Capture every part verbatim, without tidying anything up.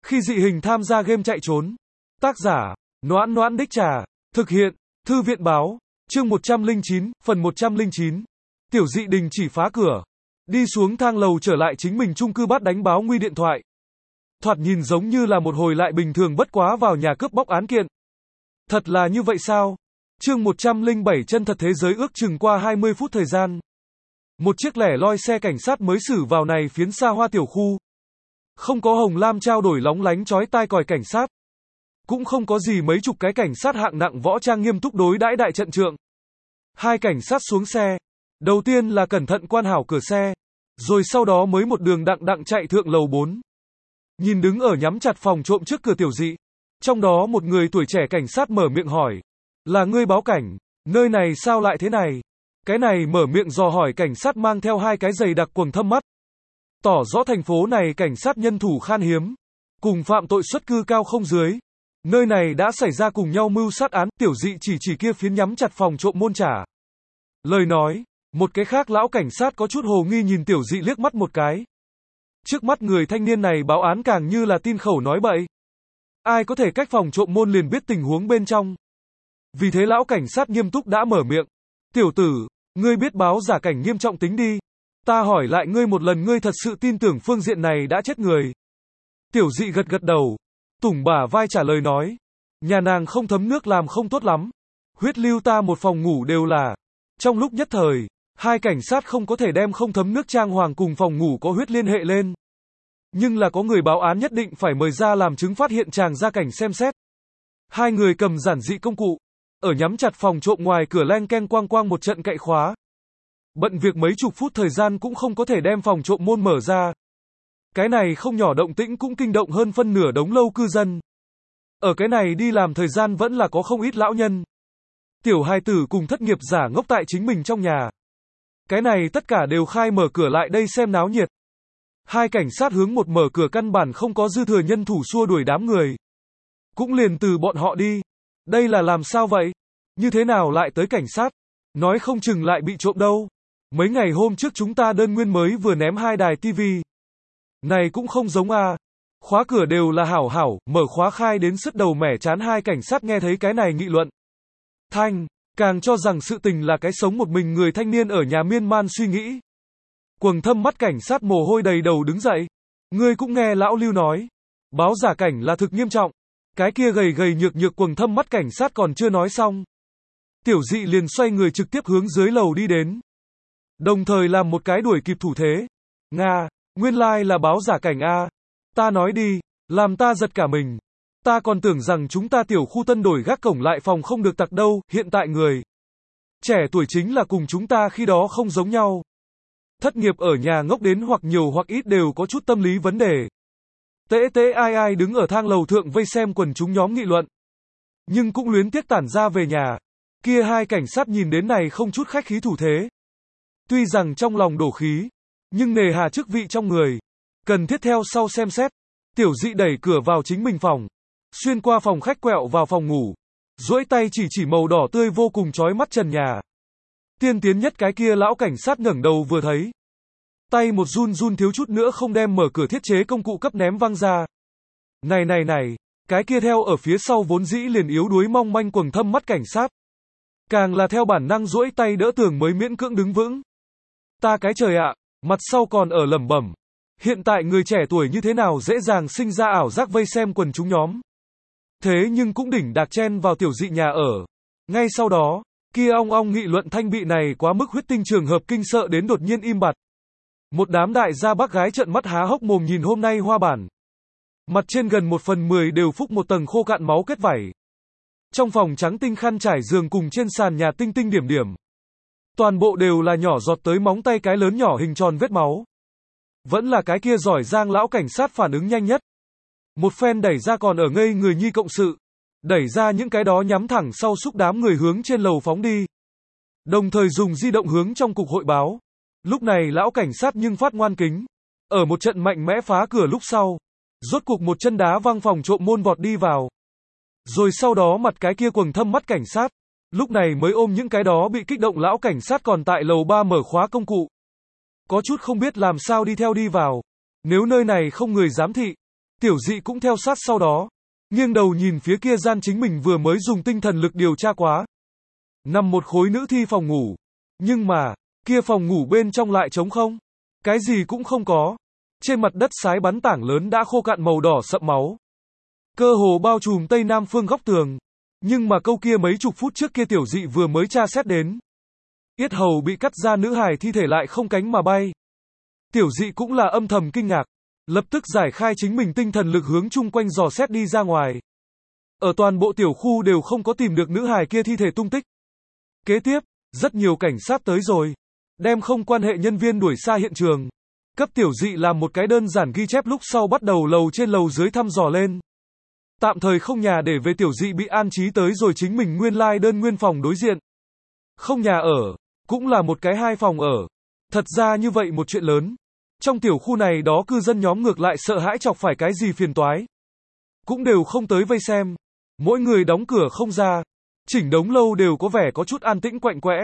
Khi dị hình tham gia game chạy trốn. Tác giả, Noãn Noãn Đích Trà. Thực hiện, Thư viện Báo. Chương một trăm lẻ chín, phần một trăm lẻ chín. Tiểu dị đình chỉ phá cửa. Đi xuống thang lầu trở lại chính mình chung cư bắt đánh báo nguy điện thoại. Thoạt nhìn giống như là một hồi lại bình thường bất quá vào nhà cướp bóc án kiện. Thật là như vậy sao? Chương một trăm lẻ bảy chân thật thế giới ước chừng qua hai mươi phút thời gian. Một chiếc lẻ loi xe cảnh sát mới xử vào này phiến xa hoa tiểu khu. Không có hồng lam trao đổi lóng lánh chói tai còi cảnh sát. Cũng không có gì mấy chục cái cảnh sát hạng nặng võ trang nghiêm túc đối đãi đại trận trượng. Hai cảnh sát xuống xe. Đầu tiên là cẩn thận quan hảo cửa xe. Rồi sau đó mới một đường đặng đặng chạy thượng lầu bốn. Nhìn đứng ở nhắm chặt phòng trộm trước cửa tiểu dị. Trong đó một người tuổi trẻ cảnh sát mở miệng hỏi. Là ngươi báo cảnh, nơi này sao lại thế này? Cái này mở miệng dò hỏi cảnh sát mang theo hai cái giày đặc quầng thâm mắt. Tỏ rõ thành phố này cảnh sát nhân thủ khan hiếm. Cùng phạm tội suất cư cao không dưới. Nơi này đã xảy ra cùng nhau mưu sát án, tiểu dị chỉ chỉ kia phiến nhắm chặt phòng trộm môn trả. Lời nói, một cái khác lão cảnh sát có chút hồ nghi nhìn tiểu dị liếc mắt một cái. Trước mắt người thanh niên này báo án càng như là tin khẩu nói bậy. Ai có thể cách phòng trộm môn liền biết tình huống bên trong. Vì thế lão cảnh sát nghiêm túc đã mở miệng. Tiểu tử, ngươi biết báo giả cảnh nghiêm trọng tính đi. Ta hỏi lại ngươi một lần, ngươi thật sự tin tưởng phương diện này đã chết người. Tiểu dị gật gật đầu. Tủng bả vai trả lời nói. Nhà nàng không thấm nước làm không tốt lắm. Huyết lưu ta một phòng ngủ đều là. Trong lúc nhất thời, hai cảnh sát không có thể đem không thấm nước trang hoàng cùng phòng ngủ có huyết liên hệ lên. Nhưng là có người báo án nhất định phải mời ra làm chứng phát hiện chàng ra cảnh xem xét. Hai người cầm giản dị công cụ. Ở nhắm chặt phòng trộm ngoài cửa len ken quang quang một trận cậy khóa. Bận việc mấy chục phút thời gian cũng không có thể đem phòng trộm môn mở ra. Cái này không nhỏ động tĩnh cũng kinh động hơn phân nửa đống lâu cư dân. Ở cái này đi làm thời gian vẫn là có không ít lão nhân. Tiểu hài tử cùng thất nghiệp giả ngốc tại chính mình trong nhà. Cái này tất cả đều khai mở cửa lại đây xem náo nhiệt. Hai cảnh sát hướng một mở cửa căn bản không có dư thừa nhân thủ xua đuổi đám người. Cũng liền từ bọn họ đi. Đây là làm sao vậy? Như thế nào lại tới cảnh sát? Nói không chừng lại bị trộm đâu. Mấy ngày hôm trước chúng ta đơn nguyên mới vừa ném hai đài tivi. Này cũng không giống à. Khóa cửa đều là hảo hảo, mở khóa khai đến sứt đầu mẻ chán. Hai cảnh sát nghe thấy cái này nghị luận. Thanh, càng cho rằng sự tình là cái sống một mình người thanh niên ở nhà miên man suy nghĩ. Quầng thâm mắt cảnh sát mồ hôi đầy đầu đứng dậy. Ngươi cũng nghe lão Lưu nói. Báo giả cảnh là thực nghiêm trọng. Cái kia gầy gầy nhược nhược quầng thâm mắt cảnh sát còn chưa nói xong. Tiểu dị liền xoay người trực tiếp hướng dưới lầu đi đến. Đồng thời làm một cái đuổi kịp thủ thế. Nga, nguyên lai là báo giả cảnh a. Ta nói đi, làm ta giật cả mình. Ta còn tưởng rằng chúng ta tiểu khu tân đổi gác cổng lại phòng không được tặc đâu, hiện tại người trẻ tuổi chính là cùng chúng ta khi đó không giống nhau. Thất nghiệp ở nhà ngốc đến hoặc nhiều hoặc ít đều có chút tâm lý vấn đề. Tễ tễ ai ai đứng ở thang lầu thượng vây xem quần chúng nhóm nghị luận. Nhưng cũng luyến tiếc tản ra về nhà. Kia hai cảnh sát nhìn đến này không chút khách khí thủ thế. Tuy rằng trong lòng đổ khí, nhưng nề hà chức vị trong người. Cần thiết theo sau xem xét. Tiểu dị đẩy cửa vào chính mình phòng. Xuyên qua phòng khách quẹo vào phòng ngủ. Duỗi tay chỉ chỉ màu đỏ tươi vô cùng chói mắt trần nhà. Tiên tiến nhất cái kia lão cảnh sát ngẩng đầu vừa thấy. Tay một run run thiếu chút nữa không đem mở cửa thiết chế công cụ cấp ném văng ra. Này này này, cái kia theo ở phía sau vốn dĩ liền yếu đuối mong manh quầng thâm mắt cảnh sát. Càng là theo bản năng duỗi tay đỡ tường mới miễn cưỡng đứng vững. Ta cái trời ạ, mặt sau còn ở lẩm bẩm. Hiện tại người trẻ tuổi như thế nào dễ dàng sinh ra ảo giác vây xem quần chúng nhóm. Thế nhưng cũng đỉnh đạc chen vào tiểu dị nhà ở. Ngay sau đó, kia ong ong nghị luận thanh bị này quá mức huyết tinh trường hợp kinh sợ đến đột nhiên im bặt. Một đám đại gia bác gái trợn mắt há hốc mồm nhìn hôm nay hoa bản. Mặt trên gần một phần mười đều phúc một tầng khô cạn máu kết vảy. Trong phòng trắng tinh khăn trải giường cùng trên sàn nhà tinh tinh điểm điểm. Toàn bộ đều là nhỏ giọt tới móng tay cái lớn nhỏ hình tròn vết máu. Vẫn là cái kia giỏi giang lão cảnh sát phản ứng nhanh nhất. Một phen đẩy ra còn ở ngây người nhi cộng sự. Đẩy ra những cái đó nhắm thẳng sau xúc đám người hướng trên lầu phóng đi. Đồng thời dùng di động hướng trong cục hội báo. Lúc này lão cảnh sát nhưng phát ngoan kính. Ở một trận mạnh mẽ phá cửa lúc sau. Rốt cuộc một chân đá văng phòng trộm môn vọt đi vào. Rồi sau đó mặt cái kia quầng thâm mắt cảnh sát. Lúc này mới ôm những cái đó bị kích động lão cảnh sát còn tại lầu ba mở khóa công cụ. Có chút không biết làm sao đi theo đi vào. Nếu nơi này không người giám thị. Tiểu dị cũng theo sát sau đó. Nghiêng đầu nhìn phía kia gian chính mình vừa mới dùng tinh thần lực điều tra quá. Nằm một khối nữ thi phòng ngủ. Nhưng mà, kia phòng ngủ bên trong lại trống không. Cái gì cũng không có. Trên mặt đất sái bắn tảng lớn đã khô cạn màu đỏ sậm máu. Cơ hồ bao trùm tây nam phương góc tường. Nhưng mà câu kia mấy chục phút trước kia tiểu dị vừa mới tra xét đến. Yết hầu bị cắt ra nữ hài thi thể lại không cánh mà bay. Tiểu dị cũng là âm thầm kinh ngạc. Lập tức giải khai chính mình tinh thần lực hướng chung quanh dò xét đi ra ngoài. Ở toàn bộ tiểu khu đều không có tìm được nữ hài kia thi thể tung tích. Kế tiếp, rất nhiều cảnh sát tới rồi. Đem không quan hệ nhân viên đuổi xa hiện trường. Cấp tiểu dị làm một cái đơn giản ghi chép lúc sau bắt đầu lầu trên lầu dưới thăm dò lên. Tạm thời không nhà để về tiểu dị bị an trí tới rồi chính mình nguyên lai like đơn nguyên phòng đối diện. Không nhà ở, cũng là một cái hai phòng ở. Thật ra như vậy một chuyện lớn. Trong tiểu khu này đó cư dân nhóm ngược lại sợ hãi chọc phải cái gì phiền toái. Cũng đều không tới vây xem. Mỗi người đóng cửa không ra. Chỉnh đống lâu đều có vẻ có chút an tĩnh quạnh quẽ.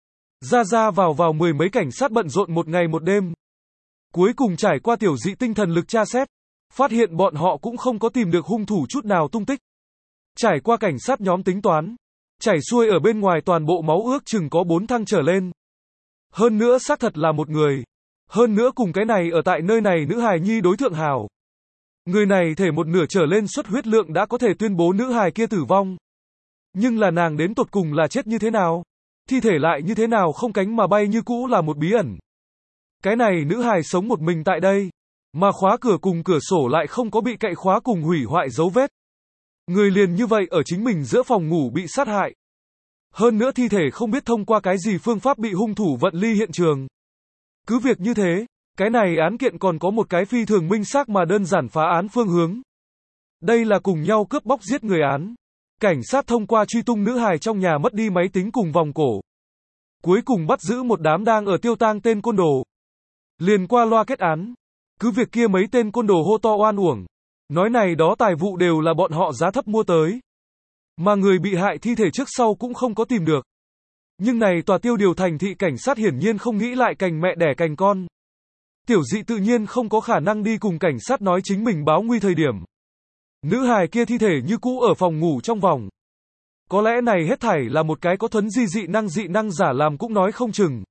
Ra ra vào vào mười mấy cảnh sát bận rộn một ngày một đêm. Cuối cùng trải qua tiểu dị tinh thần lực tra xét. Phát hiện bọn họ cũng không có tìm được hung thủ chút nào tung tích. Trải qua cảnh sát nhóm tính toán. Chảy xuôi ở bên ngoài toàn bộ máu ước chừng có bốn thăng trở lên. Hơn nữa xác thật là một người. Hơn nữa cùng cái này ở tại nơi này nữ hài nhi đối thượng hảo. Người này thể một nửa trở lên suất huyết lượng đã có thể tuyên bố nữ hài kia tử vong. Nhưng là nàng đến tột cùng là chết như thế nào? Thi thể lại như thế nào không cánh mà bay như cũ là một bí ẩn. Cái này nữ hài sống một mình tại đây. Mà khóa cửa cùng cửa sổ lại không có bị cậy khóa cùng hủy hoại dấu vết. Người liền như vậy ở chính mình giữa phòng ngủ bị sát hại. Hơn nữa thi thể không biết thông qua cái gì phương pháp bị hung thủ vận ly hiện trường. Cứ việc như thế, cái này án kiện còn có một cái phi thường minh xác mà đơn giản phá án phương hướng. Đây là cùng nhau cướp bóc giết người án. Cảnh sát thông qua truy tung nữ hài trong nhà mất đi máy tính cùng vòng cổ. Cuối cùng bắt giữ một đám đang ở tiêu tang tên côn đồ. Liền qua loa kết án. Cứ việc kia mấy tên côn đồ hô to oan uổng. Nói này đó tài vụ đều là bọn họ giá thấp mua tới. Mà người bị hại thi thể trước sau cũng không có tìm được. Nhưng này tòa tiêu điều thành thị cảnh sát hiển nhiên không nghĩ lại cành mẹ đẻ cành con. Tiểu dị tự nhiên không có khả năng đi cùng cảnh sát nói chính mình báo nguy thời điểm. Nữ hài kia thi thể như cũ ở phòng ngủ trong vòng. Có lẽ này hết thảy là một cái có thuấn di dị năng dị năng giả làm cũng nói không chừng.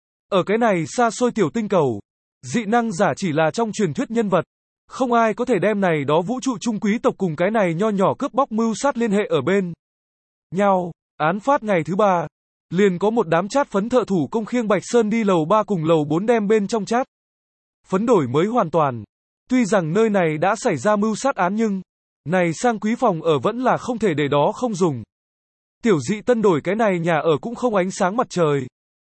Ở cái này xa xôi tiểu tinh cầu, dị năng giả chỉ là trong truyền thuyết nhân vật. Không ai có thể đem này đó vũ trụ trung quý tộc cùng cái này nho nhỏ cướp bóc mưu sát liên hệ ở bên nhau. Án phát ngày thứ ba, liền có một đám chát phấn thợ thủ công khiêng Bạch Sơn đi lầu ba cùng lầu bốn đem bên trong chát phấn đổi mới hoàn toàn. Tuy rằng nơi này đã xảy ra mưu sát án nhưng này sang quý phòng ở vẫn là không thể để đó không dùng. Tiểu dị tân đổi cái này nhà ở cũng không ánh sáng mặt trời.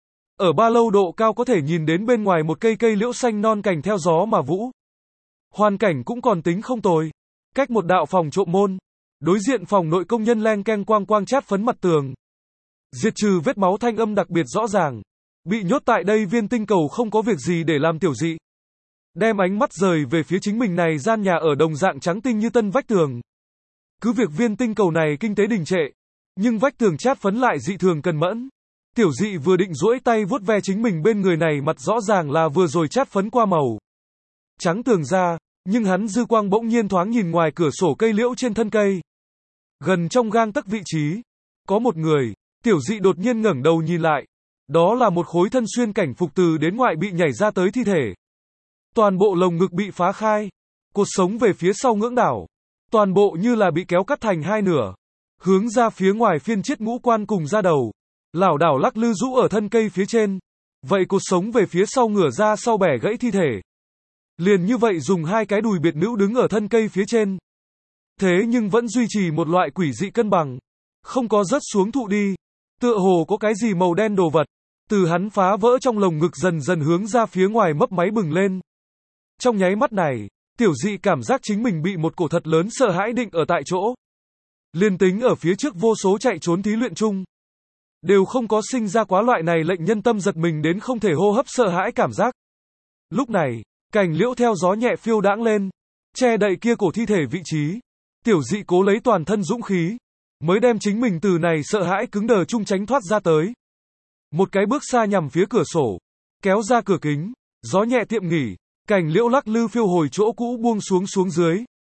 Ở ba lâu độ cao có thể nhìn đến bên ngoài một cây cây liễu xanh non cành theo gió mà vũ. Hoàn cảnh cũng còn tính không tồi. Cách một đạo phòng trộm môn. Đối diện phòng nội công nhân len keng quang quang chát phấn mặt tường. Diệt trừ vết máu thanh âm đặc biệt rõ ràng. Bị nhốt tại đây viên tinh cầu không có việc gì để làm tiểu dị. Đem ánh mắt rời về phía chính mình này gian nhà ở đồng dạng trắng tinh như tân vách tường. Cứ việc viên tinh cầu này kinh tế đình trệ. Nhưng vách tường chát phấn lại dị thường cần mẫn. Tiểu dị vừa định duỗi tay vuốt ve chính mình bên người này mặt rõ ràng là vừa rồi chát phấn qua màu trắng tường ra, nhưng hắn dư quang bỗng nhiên thoáng nhìn ngoài cửa sổ cây liễu trên thân cây. Gần trong gang tấc vị trí, có một người, tiểu dị đột nhiên ngẩng đầu nhìn lại. Đó là một khối thân xuyên cảnh phục từ đến ngoại bị nhảy ra tới thi thể. Toàn bộ lồng ngực bị phá khai, cột sống về phía sau ngưỡng đảo. Toàn bộ như là bị kéo cắt thành hai nửa. Hướng ra phía ngoài phiên chiết ngũ quan cùng ra đầu. Lảo đảo lắc lư rũ ở thân cây phía trên. Vậy cột sống về phía sau ngửa ra sau bẻ gãy thi thể. Liền như vậy dùng hai cái đùi biệt nữ đứng ở thân cây phía trên. Thế nhưng vẫn duy trì một loại quỷ dị cân bằng. Không có rớt xuống thụ đi. Tựa hồ có cái gì màu đen đồ vật. Từ hắn phá vỡ trong lồng ngực dần dần hướng ra phía ngoài mấp máy bừng lên. Trong nháy mắt này, tiểu dị cảm giác chính mình bị một cổ thật lớn sợ hãi định ở tại chỗ. Liên tính ở phía trước vô số chạy trốn thí luyện chung. Đều không có sinh ra quá loại này lệnh nhân tâm giật mình đến không thể hô hấp sợ hãi cảm giác. Lúc này, cành liễu theo gió nhẹ phiêu đãng lên, che đậy kia cổ thi thể vị trí. Tiểu dị cố lấy toàn thân dũng khí, mới đem chính mình từ này sợ hãi cứng đờ chung tránh thoát ra tới. Một cái bước xa nhằm phía cửa sổ, kéo ra cửa kính, gió nhẹ tiệm nghỉ, cành liễu lắc lư phiêu hồi chỗ cũ buông xuống xuống dưới.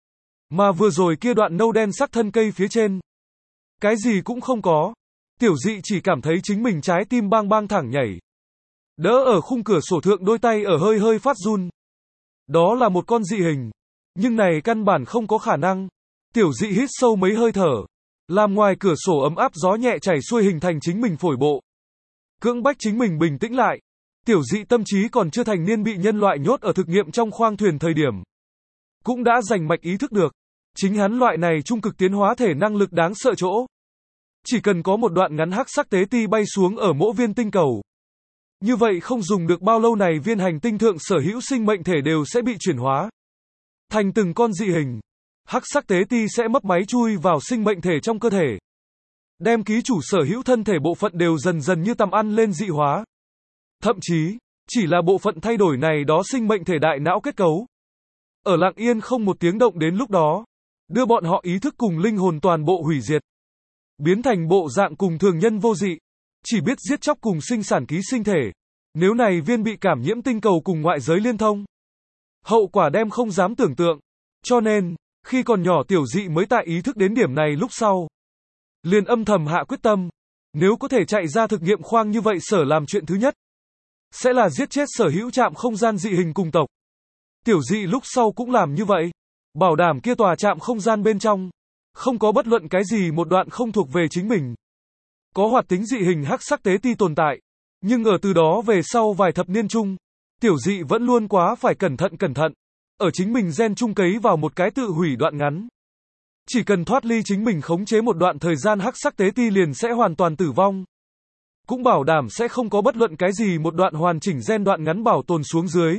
Mà vừa rồi kia đoạn nâu đen sắc thân cây phía trên. Cái gì cũng không có. Tiểu dị chỉ cảm thấy chính mình trái tim bang bang thẳng nhảy. Đỡ ở khung cửa sổ thượng đôi tay ở hơi hơi phát run. Đó là một con dị hình. Nhưng này căn bản không có khả năng. Tiểu dị hít sâu mấy hơi thở. Làm ngoài cửa sổ ấm áp gió nhẹ chảy xuôi hình thành chính mình phổi bộ. Cưỡng bách chính mình bình tĩnh lại. Tiểu dị tâm trí còn chưa thành niên bị nhân loại nhốt ở thực nghiệm trong khoang thuyền thời điểm. Cũng đã rành mạch ý thức được. Chính hắn loại này trung cực tiến hóa thể năng lực đáng sợ chỗ. Chỉ cần có một đoạn ngắn hắc sắc tế ti bay xuống ở mỗi viên tinh cầu. Như vậy không dùng được bao lâu này viên hành tinh thượng sở hữu sinh mệnh thể đều sẽ bị chuyển hóa. Thành từng con dị hình. Hắc sắc tế ti sẽ mấp máy chui vào sinh mệnh thể trong cơ thể. Đem ký chủ sở hữu thân thể bộ phận đều dần dần như tầm ăn lên dị hóa. Thậm chí, chỉ là bộ phận thay đổi này đó sinh mệnh thể đại não kết cấu. Ở lặng yên không một tiếng động đến lúc đó. Đưa bọn họ ý thức cùng linh hồn toàn bộ hủy diệt. Biến thành bộ dạng cùng thường nhân vô dị. Chỉ biết giết chóc cùng sinh sản ký sinh thể. Nếu này viên bị cảm nhiễm tinh cầu cùng ngoại giới liên thông. Hậu quả đem không dám tưởng tượng. Cho nên, khi còn nhỏ tiểu dị mới tại ý thức đến điểm này lúc sau. Liền âm thầm hạ quyết tâm. Nếu có thể chạy ra thực nghiệm khoang như vậy sở làm chuyện thứ nhất. Sẽ là giết chết sở hữu trạm không gian dị hình cùng tộc. Tiểu dị lúc sau cũng làm như vậy. Bảo đảm kia tòa trạm không gian bên trong. Không có bất luận cái gì một đoạn không thuộc về chính mình. Có hoạt tính dị hình hắc sắc tế ti tồn tại. Nhưng ở từ đó về sau vài thập niên chung. Tiểu dị vẫn luôn quá phải cẩn thận cẩn thận. Ở chính mình gen chung cấy vào một cái tự hủy đoạn ngắn. Chỉ cần thoát ly chính mình khống chế một đoạn thời gian hắc sắc tế ti liền sẽ hoàn toàn tử vong. Cũng bảo đảm sẽ không có bất luận cái gì một đoạn hoàn chỉnh gen đoạn ngắn bảo tồn xuống dưới.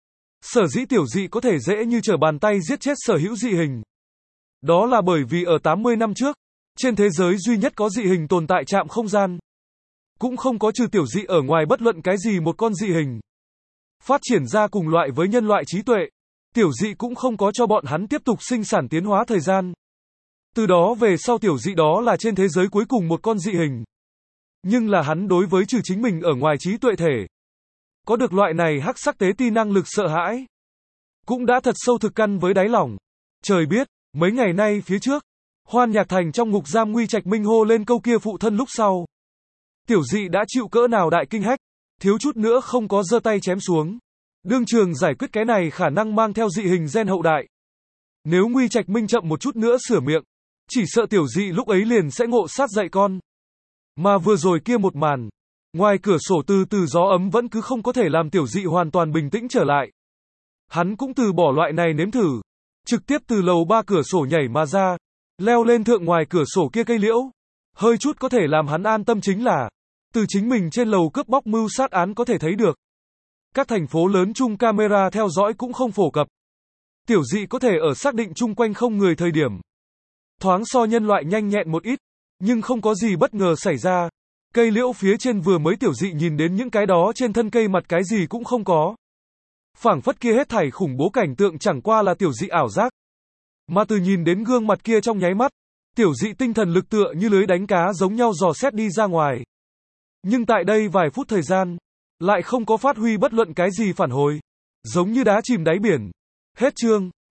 Sở dĩ tiểu dị có thể dễ như trở bàn tay giết chết sở hữu dị hình. Đó là bởi vì ở tám mươi năm trước, trên thế giới duy nhất có dị hình tồn tại trạm không gian. Cũng không có trừ tiểu dị ở ngoài bất luận cái gì một con dị hình. Phát triển ra cùng loại với nhân loại trí tuệ. Tiểu dị cũng không có cho bọn hắn tiếp tục sinh sản tiến hóa thời gian. Từ đó về sau tiểu dị đó là trên thế giới cuối cùng một con dị hình. Nhưng là hắn đối với trừ chính mình ở ngoài trí tuệ thể. Có được loại này hắc sắc tế ti năng lực sợ hãi. Cũng đã thật sâu thực căn với đáy lòng. Trời biết, mấy ngày nay phía trước, Hoan Nhạc Thành trong ngục giam Nguy Trạch Minh hô lên câu kia phụ thân lúc sau. Tiểu dị đã chịu cỡ nào đại kinh hách, thiếu chút nữa không có giơ tay chém xuống. Đương trường giải quyết cái này khả năng mang theo dị hình gen hậu đại. Nếu Nguy Trạch Minh chậm một chút nữa sửa miệng, chỉ sợ tiểu dị lúc ấy liền sẽ ngộ sát dạy con. Mà vừa rồi kia một màn, ngoài cửa sổ từ từ gió ấm vẫn cứ không có thể làm tiểu dị hoàn toàn bình tĩnh trở lại. Hắn cũng từ bỏ loại này nếm thử, trực tiếp từ lầu ba cửa sổ nhảy mà ra, leo lên thượng ngoài cửa sổ kia cây liễu. Hơi chút có thể làm hắn an tâm chính là, từ chính mình trên lầu cướp bóc mưu sát án có thể thấy được. Các thành phố lớn chung camera theo dõi cũng không phổ cập. Tiểu dị có thể ở xác định chung quanh không người thời điểm. Thoáng so nhân loại nhanh nhẹn một ít, nhưng không có gì bất ngờ xảy ra. Cây liễu phía trên vừa mới tiểu dị nhìn đến những cái đó trên thân cây mặt cái gì cũng không có. Phảng phất kia hết thảy khủng bố cảnh tượng chẳng qua là tiểu dị ảo giác. Mà từ nhìn đến gương mặt kia trong nháy mắt, tiểu dị tinh thần lực tựa như lưới đánh cá giống nhau dò xét đi ra ngoài. Nhưng tại đây vài phút thời gian, lại không có phát huy bất luận cái gì phản hồi. Giống như đá chìm đáy biển. Hết chương.